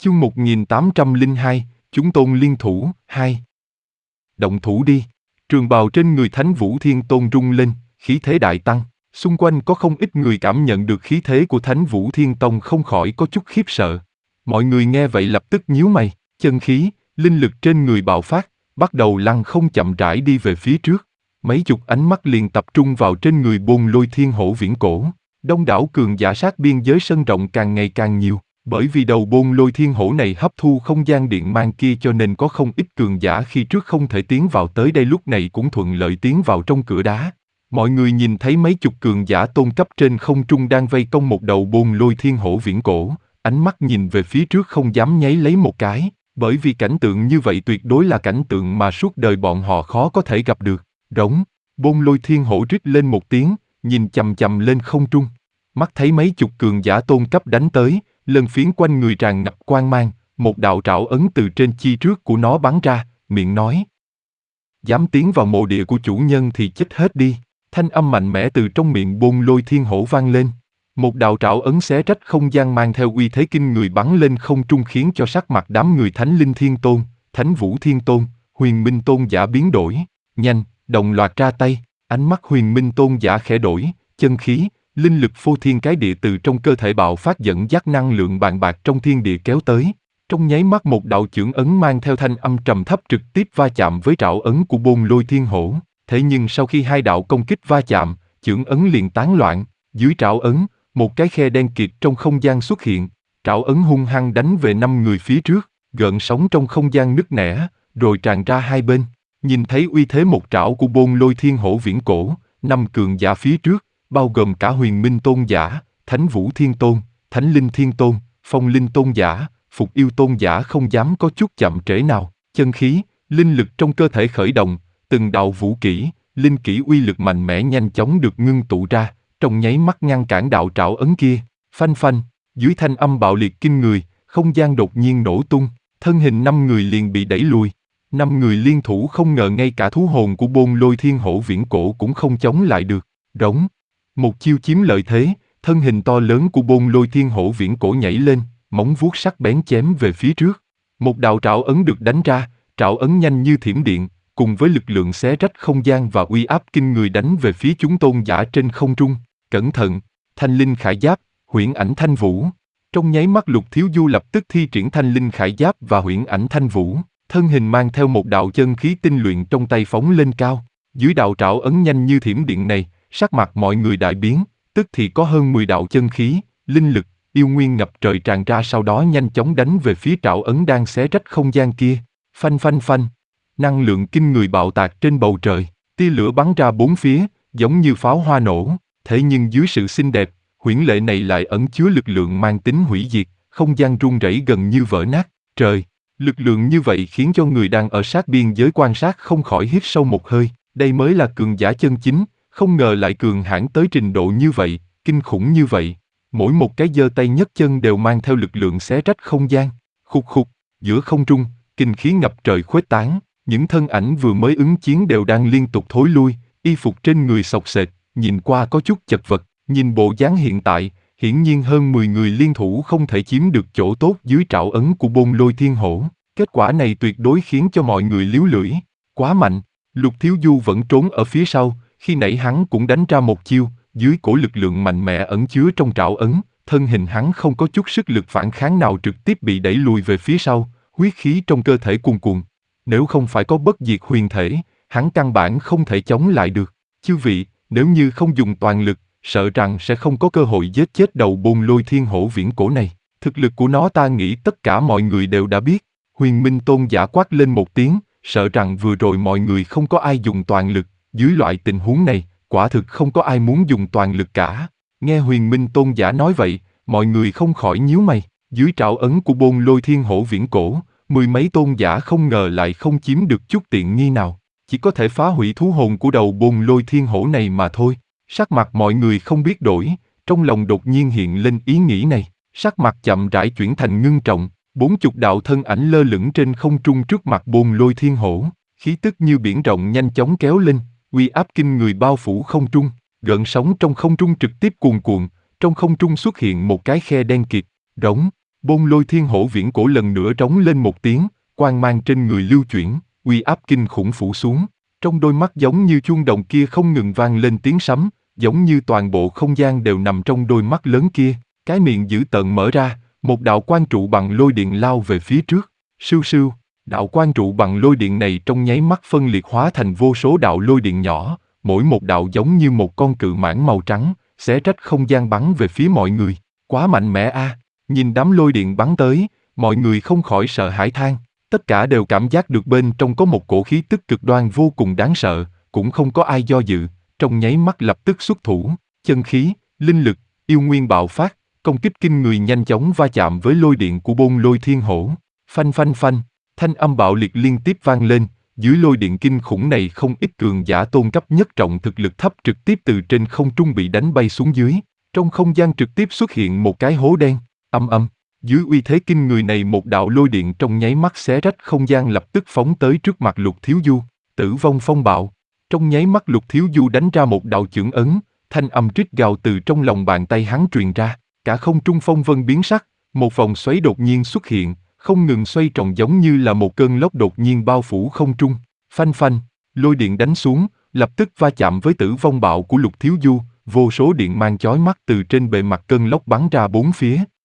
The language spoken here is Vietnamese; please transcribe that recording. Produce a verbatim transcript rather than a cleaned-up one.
Chương một nghìn tám trăm lẻ hai, chúng tôn liên thủ, hai. Động thủ đi. Trường bào trên người Thánh Vũ Thiên Tôn rung lên, khí thế đại tăng. Xung quanh có không ít người cảm nhận được khí thế của Thánh Vũ Thiên Tông không khỏi có chút khiếp sợ. Mọi người nghe vậy lập tức nhíu mày, chân khí, linh lực trên người bạo phát, bắt đầu lăn không chậm rãi đi về phía trước. Mấy chục ánh mắt liền tập trung vào trên người Bôn Lôi Thiên Hổ viễn cổ. Đông đảo cường giả sát biên giới sân rộng càng ngày càng nhiều. Bởi vì đầu Bôn Lôi Thiên Hổ này hấp thu không gian điện mang kia cho nên có không ít cường giả khi trước không thể tiến vào tới đây lúc này cũng thuận lợi tiến vào trong cửa đá. Mọi người nhìn thấy mấy chục cường giả tôn cấp trên không trung đang vây công một đầu Bôn Lôi Thiên Hổ viễn cổ, ánh mắt nhìn về phía trước không dám nháy lấy một cái, bởi vì cảnh tượng như vậy tuyệt đối là cảnh tượng mà suốt đời bọn họ khó có thể gặp được. Rống, Bôn Lôi Thiên Hổ rít lên một tiếng, nhìn chằm chằm lên không trung. Mắt thấy mấy chục cường giả tôn cấp đánh tới, lân phiến quanh người tràn ngập quang mang, một đạo trảo ấn từ trên chi trước của nó bắn ra, miệng nói: dám tiến vào mộ địa của chủ nhân thì chết hết đi. Thanh âm mạnh mẽ từ trong miệng Bôn Lôi Thiên Hổ vang lên. Một đạo trảo ấn xé rách không gian mang theo uy thế kinh người bắn lên không trung khiến cho sắc mặt đám người Thánh Linh Thiên Tôn, Thánh Vũ Thiên Tôn, Huyền Minh Tôn giả biến đổi. Nhanh, đồng loạt ra tay. Ánh mắt Huyền Minh Tôn giả khẽ đổi, chân khí, linh lực phô thiên cái địa từ trong cơ thể bạo phát dẫn dắt năng lượng bàn bạc trong thiên địa kéo tới. Trong nháy mắt một đạo chưởng ấn mang theo thanh âm trầm thấp trực tiếp va chạm với trảo ấn của Bôn Lôi Thiên Hổ. Thế nhưng sau khi hai đạo công kích va chạm, chưởng ấn liền tán loạn. Dưới trảo ấn, một cái khe đen kịt trong không gian xuất hiện. Trảo ấn hung hăng đánh về năm người phía trước, gợn sóng trong không gian nứt nẻ, rồi tràn ra hai bên. Nhìn thấy uy thế một trảo của Bôn Lôi Thiên Hổ viễn cổ, năm cường giả phía trước, bao gồm cả Huyền Minh Tôn giả, Thánh Vũ Thiên Tôn, Thánh Linh Thiên Tôn, Phong Linh Tôn giả, Phục Yêu Tôn giả không dám có chút chậm trễ nào. Chân khí, linh lực trong cơ thể khởi động, từng đạo vũ kỹ, linh kỹ uy lực mạnh mẽ nhanh chóng được ngưng tụ ra, trong nháy mắt ngăn cản đạo trảo ấn kia. Phanh phanh, dưới thanh âm bạo liệt kinh người, không gian đột nhiên nổ tung, thân hình năm người liền bị đẩy lùi. Năm người liên thủ không ngờ ngay cả thú hồn của Bôn Lôi Thiên Hổ viễn cổ cũng không chống lại được. Rống. Một chiêu chiếm lợi thế, thân hình to lớn của Bôn Lôi Thiên Hổ viễn cổ nhảy lên, móng vuốt sắc bén chém về phía trước. Một đạo trảo ấn được đánh ra, trảo ấn nhanh như thiểm điện, cùng với lực lượng xé rách không gian và uy áp kinh người đánh về phía chúng tôn giả trên không trung. Cẩn thận, Thanh Linh Khải Giáp, Huyễn Ảnh Thanh Vũ. Trong nháy mắt Lục Thiếu Du lập tức thi triển Thanh Linh Khải Giáp và Huyễn Ảnh Thanh Vũ, thân hình mang theo một đạo chân khí tinh luyện trong tay phóng lên cao. Dưới đạo trảo ấn nhanh như thiểm điện này, sắc mặt mọi người đại biến, tức thì có hơn mười đạo chân khí, linh lực, yêu nguyên ngập trời tràn ra sau đó nhanh chóng đánh về phía trảo ấn đang xé rách không gian kia. Phanh phanh phanh, năng lượng kinh người bạo tạc trên bầu trời, tia lửa bắn ra bốn phía, giống như pháo hoa nổ, thế nhưng dưới sự xinh đẹp, huyễn lệ này lại ẩn chứa lực lượng mang tính hủy diệt, không gian rung rẩy gần như vỡ nát. Trời, lực lượng như vậy khiến cho người đang ở sát biên giới quan sát không khỏi hít sâu một hơi, đây mới là cường giả chân chính. Không ngờ lại cường hãn tới trình độ như vậy, kinh khủng như vậy. Mỗi một cái giơ tay nhấc chân đều mang theo lực lượng xé rách không gian. Khục khục, giữa không trung, kinh khí ngập trời khuếch tán, những thân ảnh vừa mới ứng chiến đều đang liên tục thối lui, y phục trên người xộc xệch, nhìn qua có chút chật vật. Nhìn bộ dáng hiện tại, hiển nhiên hơn mười người liên thủ không thể chiếm được chỗ tốt dưới trảo ấn của Bôn Lôi Thiên Hổ. Kết quả này tuyệt đối khiến cho mọi người líu lưỡi. Quá mạnh, Lục Thiếu Du vẫn trốn ở phía sau. Khi nãy hắn cũng đánh ra một chiêu, dưới cổ lực lượng mạnh mẽ ẩn chứa trong trảo ấn, thân hình hắn không có chút sức lực phản kháng nào trực tiếp bị đẩy lùi về phía sau, huyết khí trong cơ thể cuồn cuộn. Nếu không phải có bất diệt huyền thể, hắn căn bản không thể chống lại được. Chư vị, nếu như không dùng toàn lực, sợ rằng sẽ không có cơ hội giết chết đầu Bôn Lôi Thiên Hổ viễn cổ này. Thực lực của nó ta nghĩ tất cả mọi người đều đã biết. Huyền Minh Tôn giả quát lên một tiếng, sợ rằng vừa rồi mọi người không có ai dùng toàn lực. Dưới loại tình huống này, quả thực không có ai muốn dùng toàn lực cả. Nghe Huyền Minh Tôn giả nói vậy, mọi người không khỏi nhíu mày. Dưới trảo ấn của Bôn Lôi Thiên Hổ viễn cổ, mười mấy tôn giả không ngờ lại không chiếm được chút tiện nghi nào, chỉ có thể phá hủy thú hồn của đầu Bôn Lôi Thiên Hổ này mà thôi. Sắc mặt mọi người không biết đổi, trong lòng đột nhiên hiện lên ý nghĩ này, sắc mặt chậm rãi chuyển thành ngưng trọng. Bốn chục đạo thân ảnh lơ lửng trên không trung trước mặt Bôn Lôi Thiên Hổ, khí tức như biển rộng nhanh chóng kéo lên. Uy áp kinh người bao phủ không trung, gợn sóng trong không trung trực tiếp cuồn cuộn, trong không trung xuất hiện một cái khe đen kịt. Rống, Bôn Lôi Thiên Hổ viễn cổ lần nữa trống lên một tiếng, quang mang trên người lưu chuyển, uy áp kinh khủng phủ xuống. Trong đôi mắt giống như chuông đồng kia không ngừng vang lên tiếng sấm, giống như toàn bộ không gian đều nằm trong đôi mắt lớn kia. Cái miệng dữ tợn mở ra, một đạo quang trụ bằng lôi điện lao về phía trước. Sưu sưu, đạo quang trụ bằng lôi điện này trong nháy mắt phân liệt hóa thành vô số đạo lôi điện nhỏ, mỗi một đạo giống như một con cự mãng màu trắng, xé rách không gian bắn về phía mọi người. Quá mạnh mẽ a! Nhìn đám lôi điện bắn tới, mọi người không khỏi sợ hãi than. Tất cả đều cảm giác được bên trong có một cổ khí tức cực đoan vô cùng đáng sợ, cũng không có ai do dự, trong nháy mắt lập tức xuất thủ, chân khí, linh lực, yêu nguyên bạo phát, công kích kinh người nhanh chóng va chạm với lôi điện của Bôn Lôi Thiên Hổ. Phanh phanh phanh, thanh âm bạo liệt liên tiếp vang lên, dưới lôi điện kinh khủng này không ít cường giả tôn cấp nhất trọng thực lực thấp trực tiếp từ trên không trung bị đánh bay xuống dưới, trong không gian trực tiếp xuất hiện một cái hố đen, âm âm. Dưới uy thế kinh người này một đạo lôi điện trong nháy mắt xé rách không gian lập tức phóng tới trước mặt Lục Thiếu Du, tử vong phong bạo. Trong nháy mắt Lục Thiếu Du đánh ra một đạo chưởng ấn, thanh âm rít gào từ trong lòng bàn tay hắn truyền ra, cả không trung phong vân biến sắc, một vòng xoáy đột nhiên xuất hiện, không ngừng xoay tròn giống như là một cơn lốc đột nhiên bao phủ không trung. Phanh phanh, lôi điện đánh xuống, lập tức va chạm với tử vong bạo của Lục Thiếu Du, vô số điện mang chói mắt từ trên bề mặt cơn lốc bắn ra bốn phía.